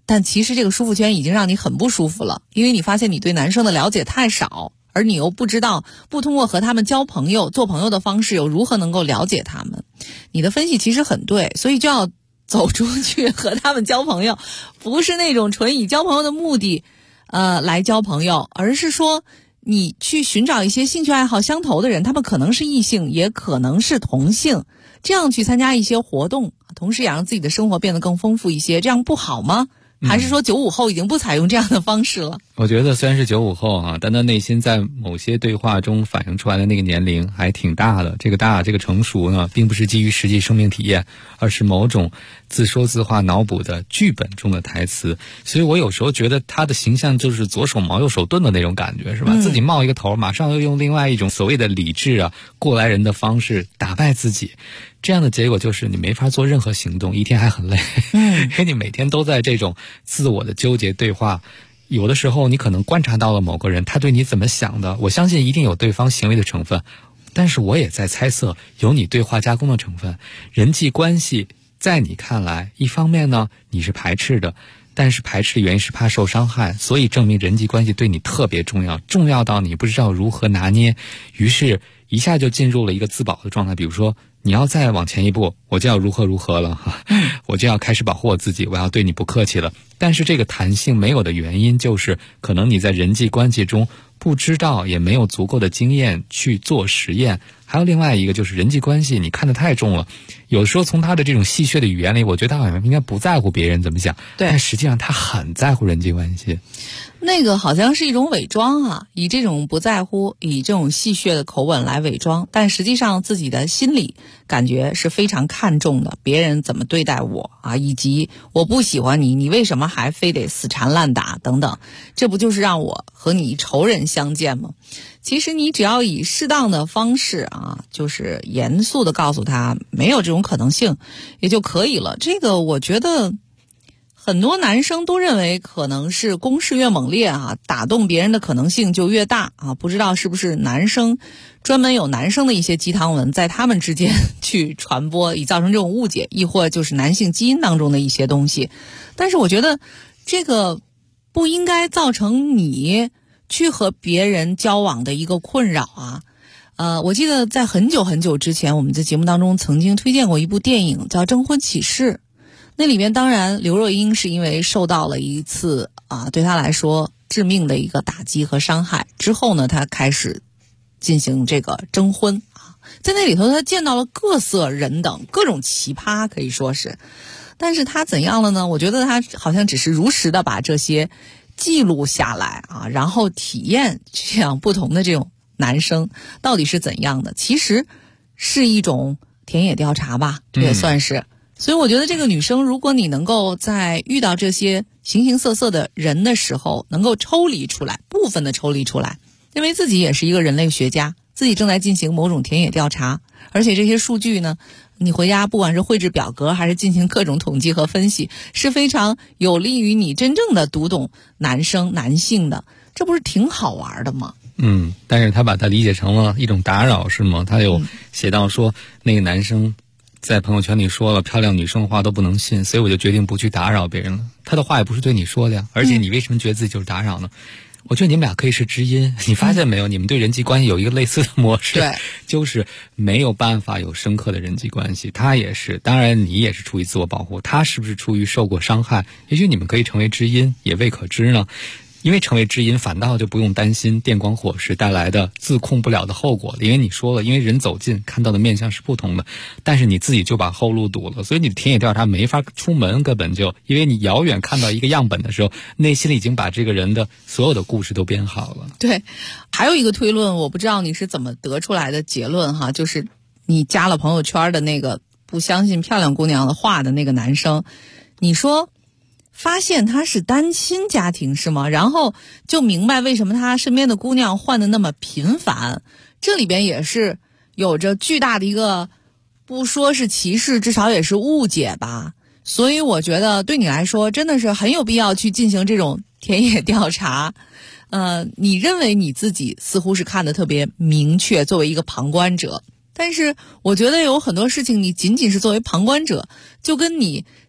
但其实这个舒服圈已经让你很不舒服了，因为你发现你对男生的了解太少，而你又不知道不通过和他们交朋友做朋友的方式又如何能够了解他们。你的分析其实很对，所以就要走出去和他们交朋友，不是那种纯以交朋友的目的来交朋友，而是说你去寻找一些兴趣爱好相投的人，他们可能是异性也可能是同性，这样去参加一些活动，同时也让自己的生活变得更丰富一些，这样不好吗？还是说95后已经不采用这样的方式了？ 我觉得虽然是95后啊，但他内心在某些对话中反映出来的那个年龄还挺大的。这个成熟呢，并不是基于实际生命体验，而是某种自说自话脑补的剧本中的台词。所以我有时候觉得他的形象就是左手矛右手盾的那种感觉，是吧？自己冒一个头，马上又用另外一种所谓的理智啊、过来人的方式打败自己。这样的结果就是你没法做任何行动，一天还很累，因为你每天都在这种自我的纠结对话。有的时候你可能观察到了某个人他对你怎么想的，我相信一定有对方行为的成分，但是我也在猜测有你对话加工的成分。人际关系在你看来，一方面呢你是排斥的，但是排斥的原因是怕受伤害，所以证明人际关系对你特别重要，重要到你不知道如何拿捏，于是一下就进入了一个自保的状态。比如说你要再往前一步，我就要如何了哈，我就要开始保护我自己，我要对你不客气了。但是这个弹性没有的原因，就是可能你在人际关系中不知道，也没有足够的经验去做实验。还有另外一个就是人际关系你看得太重了，有的时候从他的这种戏谑的语言里，我觉得他好像应该不在乎别人怎么想，但实际上他很在乎人际关系。 那个好像是一种伪装啊，以这种不在乎，以这种戏谑的口吻来伪装，但实际上自己的心里感觉是非常看重的，别人怎么对待我啊，以及我不喜欢你，你为什么还非得死缠烂打等等，这不就是让我和你仇人相见吗？其实你只要以适当的方式啊，就是严肃的告诉他没有这种可能性也就可以了。这个我觉得很多男生都认为可能是攻势越猛烈啊，打动别人的可能性就越大啊。不知道是不是男生专门有男生的一些鸡汤文在他们之间去传播，以造成这种误解，亦或就是男性基因当中的一些东西。但是我觉得这个不应该造成你去和别人交往的一个困扰啊。我记得在很久很久之前，我们在节目当中曾经推荐过一部电影叫《征婚启事》。那里面当然刘若英是因为受到了一次对她来说致命的一个打击和伤害之后呢，她开始进行这个征婚在那里头她见到了各色人等，各种奇葩可以说是。但是她怎样了呢？我觉得她好像只是如实的把这些记录下来然后体验这样不同的这种男生到底是怎样的，其实是一种田野调查吧，这也算是。所以我觉得这个女生，如果你能够在遇到这些形形色色的人的时候能够抽离出来，部分的抽离出来，因为自己也是一个人类学家，自己正在进行某种田野调查，而且这些数据呢，你回家不管是绘制表格还是进行各种统计和分析，是非常有利于你真正的读懂男性的，这不是挺好玩的吗？ 但是他把它理解成了一种打扰是吗？他有写到说那个男生在朋友圈里说了漂亮女生的话都不能信，所以我就决定不去打扰别人了。他的话也不是对你说的呀，而且你为什么觉得自己就是打扰呢？我觉得你们俩可以是知音，你发现没有？你们对人际关系有一个类似的模式，对，就是没有办法有深刻的人际关系。他也是，当然你也是出于自我保护，他是不是出于受过伤害？也许你们可以成为知音，也未可知呢。因为成为知音反倒就不用担心电光火石带来的自控不了的后果，因为你说了，因为人走近看到的面相是不同的，但是你自己就把后路堵了，所以你的田野调查没法出门，根本就因为你遥远看到一个样本的时候，内心里已经把这个人的所有的故事都编好了。 对，还有一个推论，我不知道你是怎么得出来的结论哈，就是你加了朋友圈的那个不相信漂亮姑娘的话的那个男生，你说发现他是单亲家庭是吗？然后就明白为什么他身边的姑娘换得那么频繁，这里边也是有着巨大的一个不说是歧视，至少也是误解吧。所以我觉得对你来说真的是很有必要去进行这种田野调查。你认为你自己似乎是看得特别明确，作为一个旁观者，但是我觉得有很多事情你仅仅是作为旁观者，就跟你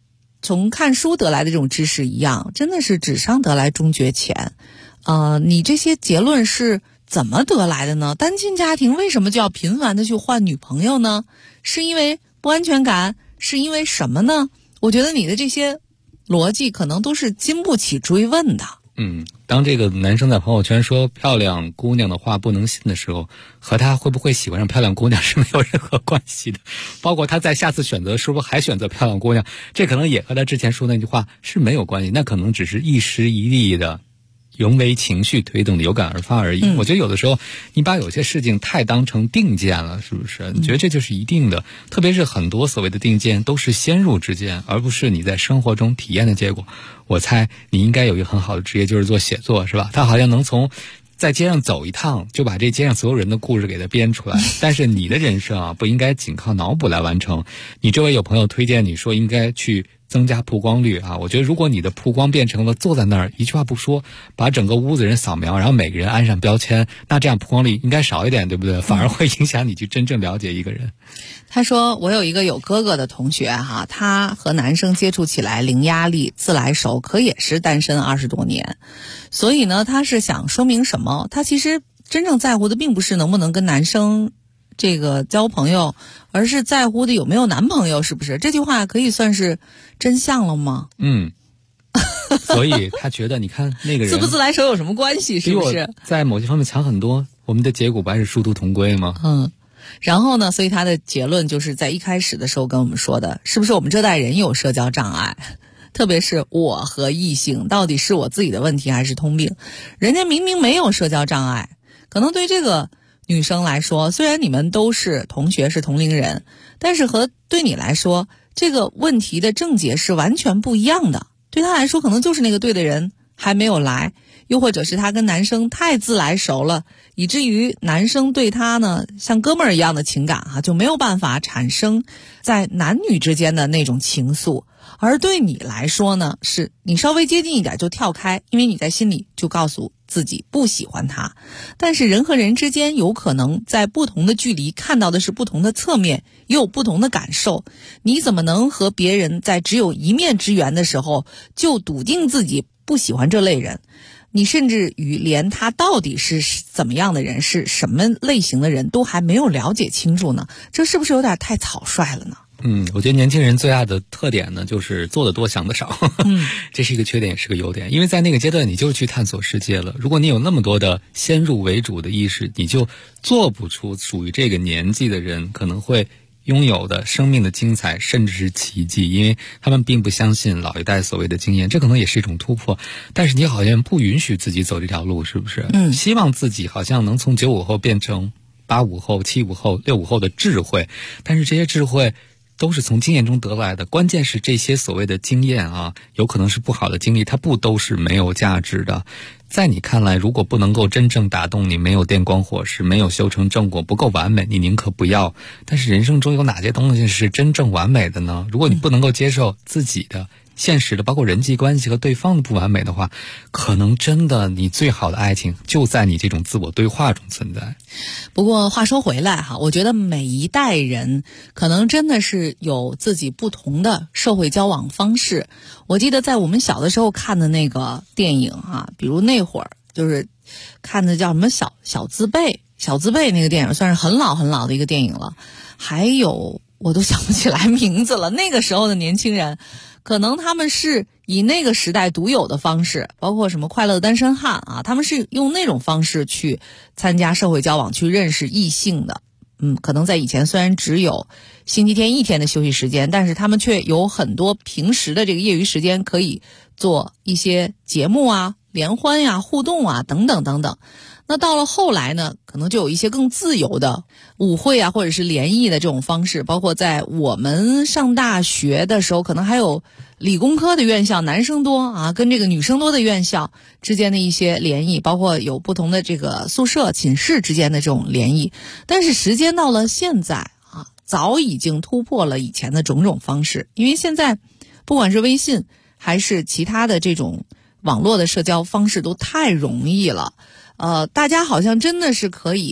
从看书得来的这种知识一样，真的是纸上得来终觉浅。你这些结论是怎么得来的呢？单亲家庭为什么就要频繁的去换女朋友呢？是因为不安全感？是因为什么呢？我觉得你的这些逻辑可能都是经不起追问的。 当这个男生在朋友圈说漂亮姑娘的话不能信的时候，和他会不会喜欢上漂亮姑娘是没有任何关系的。包括他在下次选择是不是还选择漂亮姑娘，这可能也和他之前说那句话是没有关系，那可能只是一时一地的人为情绪推动的有感而发而已。我觉得有的时候你把有些事情太当成定见了，是不是？你觉得这就是一定的，特别是很多所谓的定见都是先入之见，而不是你在生活中体验的结果。我猜你应该有一个很好的职业，就是做写作，是吧？他好像能从在街上走一趟就把这街上所有人的故事给他编出来。但是你的人生啊，不应该仅靠脑补来完成。你周围有朋友推荐你说应该去增加曝光率啊，我觉得如果你的曝光变成了坐在那儿一句话不说，把整个屋子人扫描，然后每个人安上标签，那这样曝光率应该少一点，对不对？反而会影响你去真正了解一个人。 他说我有一个有哥哥的同学哈，他和男生接触起来零压力自来熟，可也是单身20多年。所以呢，他是想说明什么？他其实真正在乎的并不是能不能跟男生这个交朋友，而是在乎的有没有男朋友，是不是？这句话可以算是真相了吗？ 所以他觉得你看那个人自不自来熟有什么关系，是不是？ 在某些方面强很多，我们的结果不还是殊途同归吗？ 然后呢，所以他的结论就是在一开始的时候跟我们说的，是不是我们这代人有社交障碍？特别是我和异性，到底是我自己的问题还是通病？人家明明没有社交障碍，可能对这个女生来说，虽然你们都是同学是同龄人，但是对你来说，这个问题的症结是完全不一样的。对她来说，可能就是那个对的人还没有来，又或者是她跟男生太自来熟了，以至于男生对她呢像哥们儿一样的情感就没有办法产生在男女之间的那种情愫。而对你来说呢，是你稍微接近一点就跳开，因为你在心里就告诉自己不喜欢他。但是人和人之间有可能在不同的距离看到的是不同的侧面，也有不同的感受。你怎么能和别人在只有一面之缘的时候就笃定自己不喜欢这类人？你甚至于连他到底是怎么样的人，是什么类型的人都还没有了解清楚呢？这是不是有点太草率了呢？ 我觉得年轻人最大的特点呢，就是做得多想得少。这是一个缺点也是个优点，因为在那个阶段你就去探索世界了。如果你有那么多的先入为主的意识，你就做不出属于这个年纪的人可能会拥有的生命的精彩，甚至是奇迹，因为他们并不相信老一代所谓的经验，这可能也是一种突破。但是你好像不允许自己走这条路，是不是？希望自己好像能从95后变成85后、75后、65后的智慧，但是这些智慧都是从经验中得来的。关键是这些所谓的经验啊，有可能是不好的经历，它不都是没有价值的。在你看来，如果不能够真正打动你，没有电光火石，没有修成正果，不够完美，你宁可不要。但是人生中有哪些东西是真正完美的呢？如果你不能够接受自己的现实的，包括人际关系和对方的不完美的话，可能真的你最好的爱情就在你这种自我对话中存在。 不过话说回来我觉得每一代人可能真的是有自己不同的社会交往方式。我记得在我们小的时候看的那个电影比如那会儿就是看的叫什么小字辈那个电影，算是很老很老的一个电影了。还有我都想不起来名字了。那个时候的年轻人可能他们是以那个时代独有的方式，包括什么快乐的单身汉他们是用那种方式去参加社会交往，去认识异性的。可能在以前虽然只有星期天1天的休息时间，但是他们却有很多平时的这个业余时间可以做一些节目联欢互动等等等等。那到了后来呢，可能就有一些更自由的舞会或者是联谊的这种方式，包括在我们上大学的时候，可能还有理工科的院校男生多跟这个女生多的院校之间的一些联谊，包括有不同的这个宿舍寝室之间的这种联谊。但是时间到了现在早已经突破了以前的种种方式，因为现在不管是微信还是其他的这种网络的社交方式都太容易了。大家好像真的是可以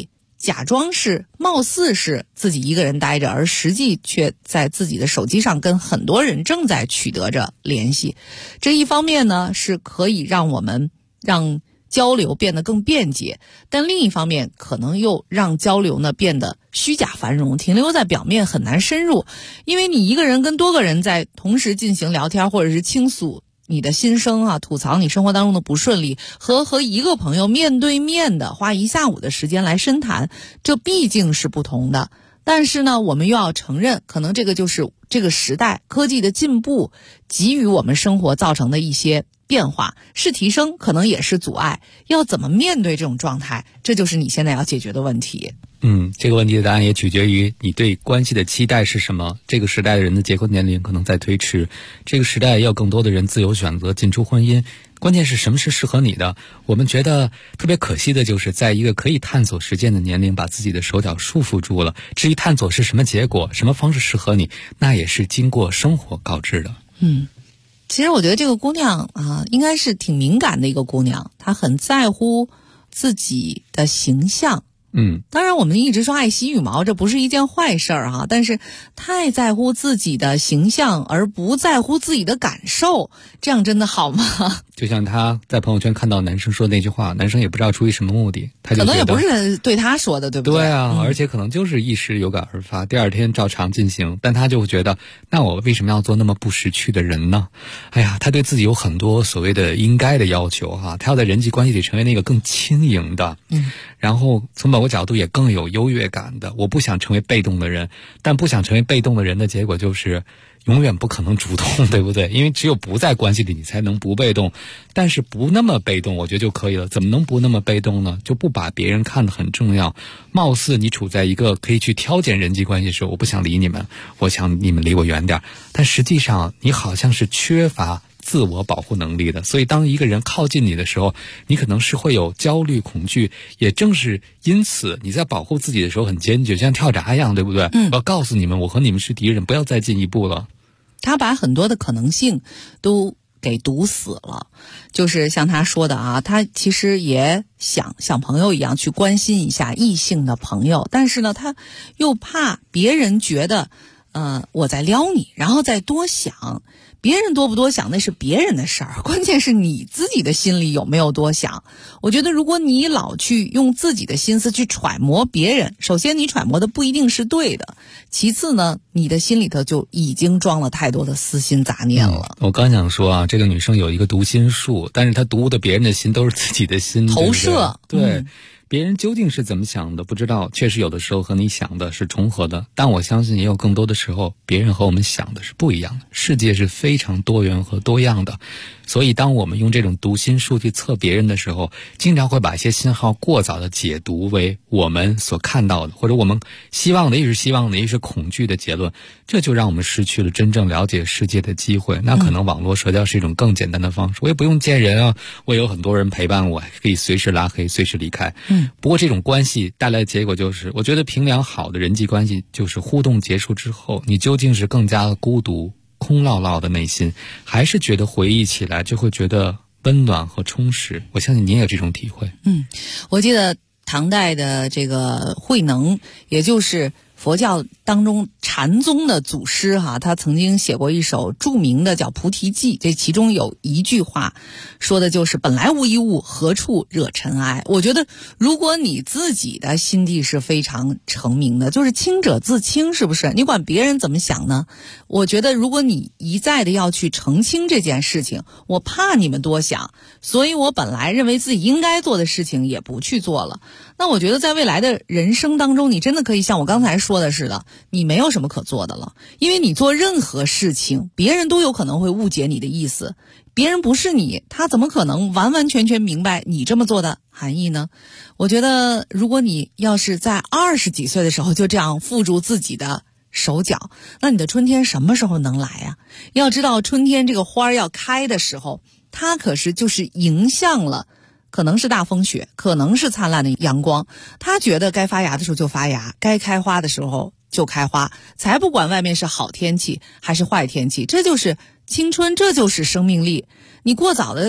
假装是貌似是自己一个人待着，而实际却在自己的手机上跟很多人正在取得着联系。这一方面呢，是可以让交流变得更便捷，但另一方面可能又让交流呢变得虚假繁荣，停留在表面，很难深入。因为你一个人跟多个人在同时进行聊天，或者是倾诉你的心声啊，吐槽你生活当中的不顺利，和一个朋友面对面的花一下午的时间来深谈，这毕竟是不同的。但是呢，我们又要承认，可能这个就是这个时代科技的进步给予我们生活造成的一些变化，是提升，可能也是阻碍。要怎么面对这种状态，这就是你现在要解决的问题。 这个问题的答案也取决于你对关系的期待是什么。这个时代的人的结婚年龄可能在推迟，这个时代要更多的人自由选择进出婚姻，关键是什么是适合你的。我们觉得特别可惜的就是在一个可以探索实践的年龄把自己的手脚束缚住了。至于探索是什么结果，什么方式适合你，那也是经过生活告知的。 其实我觉得这个姑娘啊，应该是挺敏感的一个姑娘，她很在乎自己的形象。当然我们一直说爱惜羽毛，这不是一件坏事儿哈，但是太在乎自己的形象而不在乎自己的感受，这样真的好吗？ 就像他在朋友圈看到男生说那句话，男生也不知道出于什么目的，他就可能也不是对他说的，对不对？ 对啊，而且可能就是一时有感而发，第二天照常进行，但他就会觉得，那我为什么要做那么不识趣的人呢？哎呀，他对自己有很多所谓的应该的要求哈，他要在人际关系里成为那个更轻盈的，然后从某个角度也更有优越感的。我不想成为被动的人，但不想成为被动的人的结果就是永远不可能主动，对不对？因为只有不在关系里你才能不被动，但是不那么被动我觉得就可以了。怎么能不那么被动呢？就不把别人看得很重要，貌似你处在一个可以去挑拣人际关系的时候，我不想理你们，我想你们离我远点，但实际上你好像是缺乏自我保护能力的。所以当一个人靠近你的时候，你可能是会有焦虑恐惧，也正是因此你在保护自己的时候很坚决，像跳闸一样，对不对？我要告诉你们，我和你们是敌人，不要再进一步了。 他把很多的可能性都给堵死了，就是像他说的啊，他其实也想像朋友一样去关心一下异性的朋友，但是呢，他又怕别人觉得我在撩你，然后再多想。别人多不多想那是别人的事儿，关键是你自己的心里有没有多想。我觉得如果你老去用自己的心思去揣摩别人，首先你揣摩的不一定是对的，其次呢，你的心里头就已经装了太多的私心杂念了。 我刚想说啊，这个女生有一个读心术，但是她读的别人的心都是自己的心投射， 对。别人究竟是怎么想的不知道，确实有的时候和你想的是重合的，但我相信也有更多的时候别人和我们想的是不一样的。世界是非常多元和多样的，所以当我们用这种读心术去测别人的时候，经常会把一些信号过早的解读为我们所看到的，或者我们希望的，也是希望的，也是恐惧的结论，这就让我们失去了真正了解世界的机会。那可能网络社交是一种更简单的方式，我也不用见人啊，我有很多人陪伴我，可以随时拉黑，随时离开。不过这种关系带来的结果就是，我觉得评量好的人际关系就是互动结束之后，你究竟是更加的孤独空落落的内心，还是觉得回忆起来就会觉得温暖和充实。我相信你也有这种体会。 我记得唐代的这个慧能，也就是佛教当中禅宗的祖师哈，他曾经写过一首著名的叫《菩提记》，这其中有一句话说的就是本来无一物，何处惹尘埃。我觉得如果你自己的心地是非常澄明的，就是清者自清，是不是？你管别人怎么想呢？我觉得如果你一再的要去澄清这件事情，我怕你们多想，所以我本来认为自己应该做的事情也不去做了。那我觉得在未来的人生当中，你真的可以像我刚才说的似的，你没有什么可做的了，因为你做任何事情，别人都有可能会误解你的意思，别人不是你，他怎么可能完完全全明白你这么做的含义呢？我觉得如果你要是在20几岁的时候就这样缚住自己的手脚，那你的春天什么时候能来啊？要知道春天这个花要开的时候，它可是就是迎向了可能是大风雪，可能是灿烂的阳光，他觉得该发芽的时候就发芽，该开花的时候就开花，才不管外面是好天气还是坏天气。这就是青春，这就是生命力。你过早的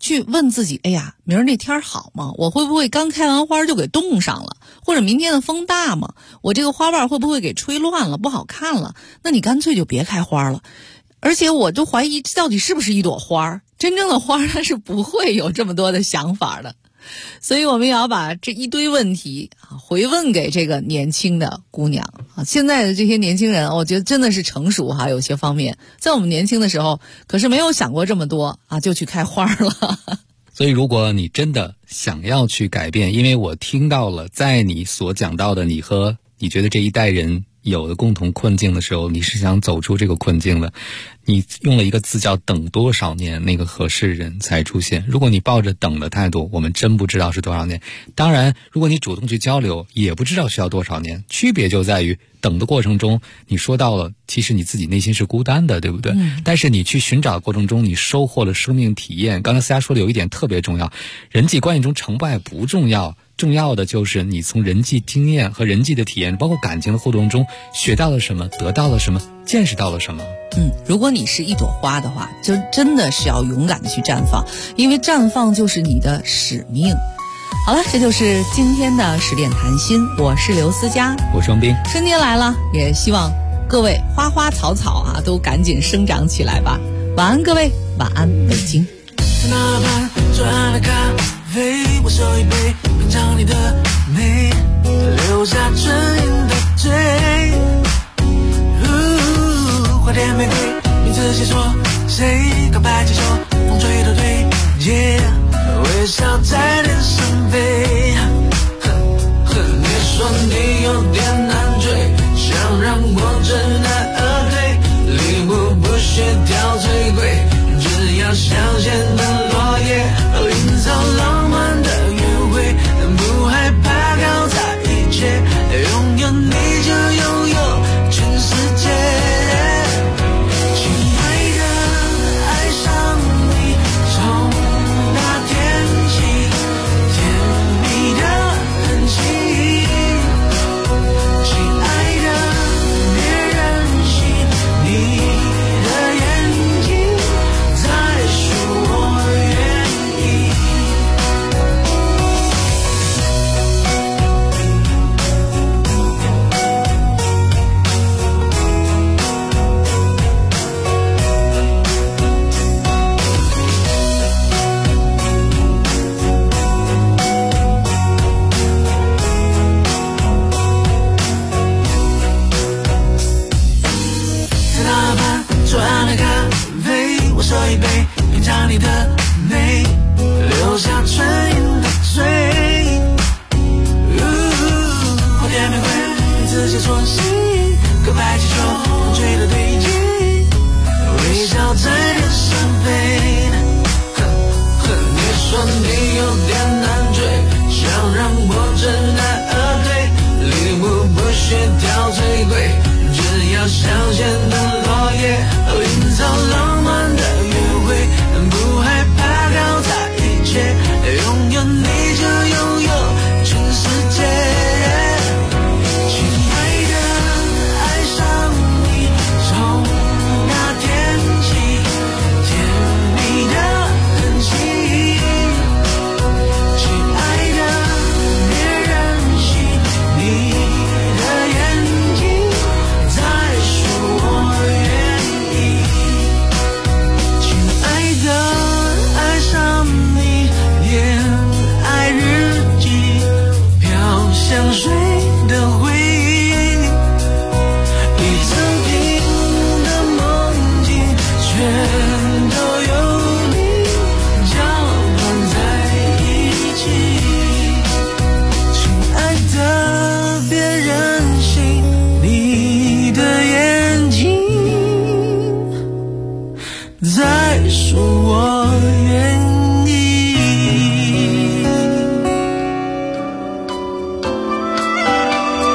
去问自己，哎呀，明儿那天好吗？我会不会刚开完花就给冻上了？或者明天的风大吗？我这个花瓣会不会给吹乱了，不好看了？那你干脆就别开花了。而且我都怀疑到底是不是一朵花，真正的花它是不会有这么多的想法的。所以我们也要把这一堆问题回问给这个年轻的姑娘啊！现在的这些年轻人，我觉得真的是成熟哈，有些方面，在我们年轻的时候，可是没有想过这么多啊，就去开花了。 所以如果你真的想要去改变，因为我听到了在你所讲到的你和你觉得这一代人有的共同困境的时候，你是想走出这个困境的，你用了一个字叫等多少年那个合适人才出现。如果你抱着等的态度，我们真不知道是多少年。当然如果你主动去交流，也不知道需要多少年。区别就在于等的过程中，你说到了其实你自己内心是孤单的，对不对？但是你去寻找的过程中，你收获了生命体验。刚才思佳说的有一点特别重要，人际关系中成败不重要，重要的就是你从人际经验和人际的体验，包括感情的互动中学到了什么，得到了什么，见识到了什么。 如果你是一朵花的话，就真的是要勇敢的去绽放，因为绽放就是你的使命。好了，这就是今天的十点谈心，我是刘思佳， 我是王斌。 春天来了，也希望各位花花草草啊都赶紧生长起来吧。晚安各位，晚安北京。 哪怕左岸的咖啡，我手一杯，品尝你的美，留下唇印的嘴。花店玫瑰，名字写错，谁告白气球，风吹都对，微笑在脸上飞。你说你有点难追，想让我知难而退，礼物不需挑最贵，只要香榭的落叶，营造浪漫的约会，不害怕搞砸一切，拥有你就拥有全世界。亲爱的，爱上你，从那天起，甜蜜的痕迹。亲爱的，别任性，你的眼睛在说我愿意。在那盘左岸的咖啡，我手一杯，品尝你的美，留下唇印的嘴。花店玫瑰，名字写错。